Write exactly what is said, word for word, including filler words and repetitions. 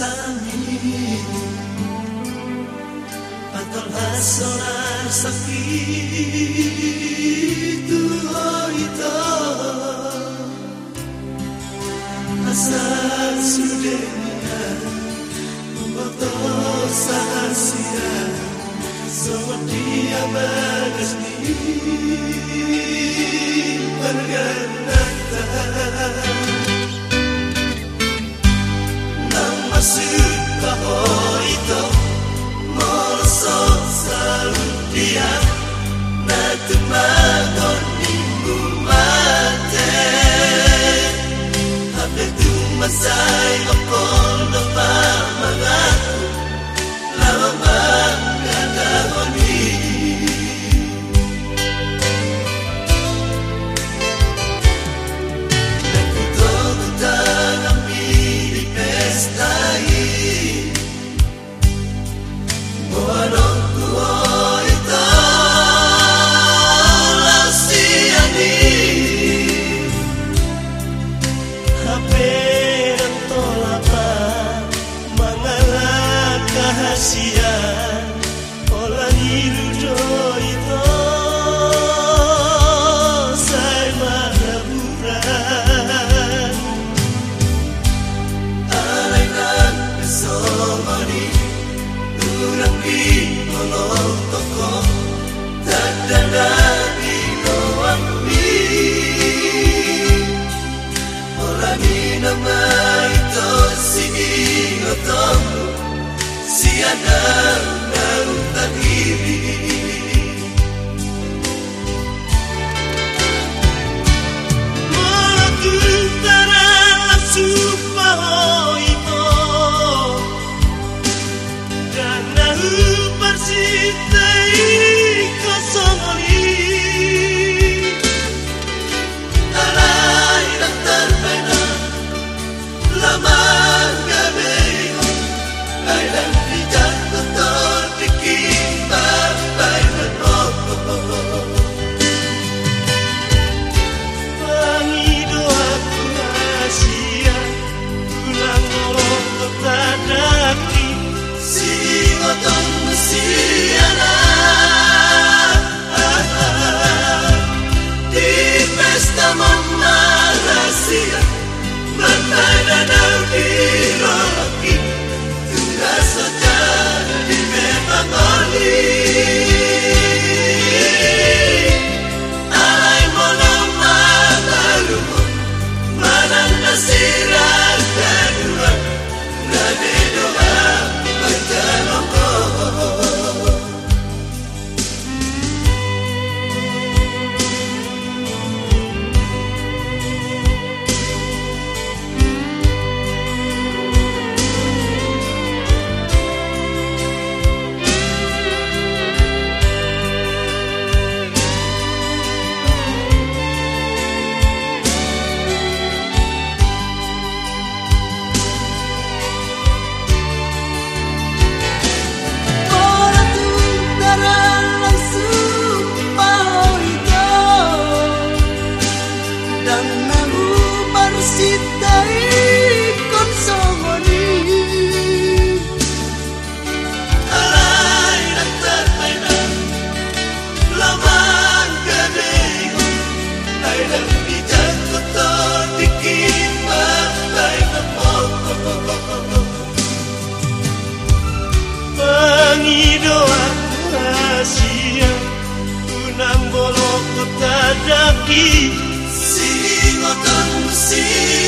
pestani Patol hasonar sakitu ito Asal sudenya Memotong sahasia Semua dia magasni Berganatan Nama suka itu Molosok selalu dia Natu magon minggu mate Hape tu masai Okol dopa mangaku Lama mangada honi Kasihan orang hidup itu saya maraburan alainan kesomani kurang di kolong toko tak ada lagi doang di orang ini nama itu sini ngotomu Siana daun takiri Melakukan langsung bahwa itu Dan aku bercintai kosong ini Alai dan terpena Lama gak bingung Aidan Unang bolok kota daki Singotan mesin